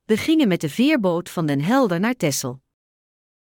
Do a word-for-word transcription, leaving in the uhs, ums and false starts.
We gingen met de veerboot van Den Helder naar Texel.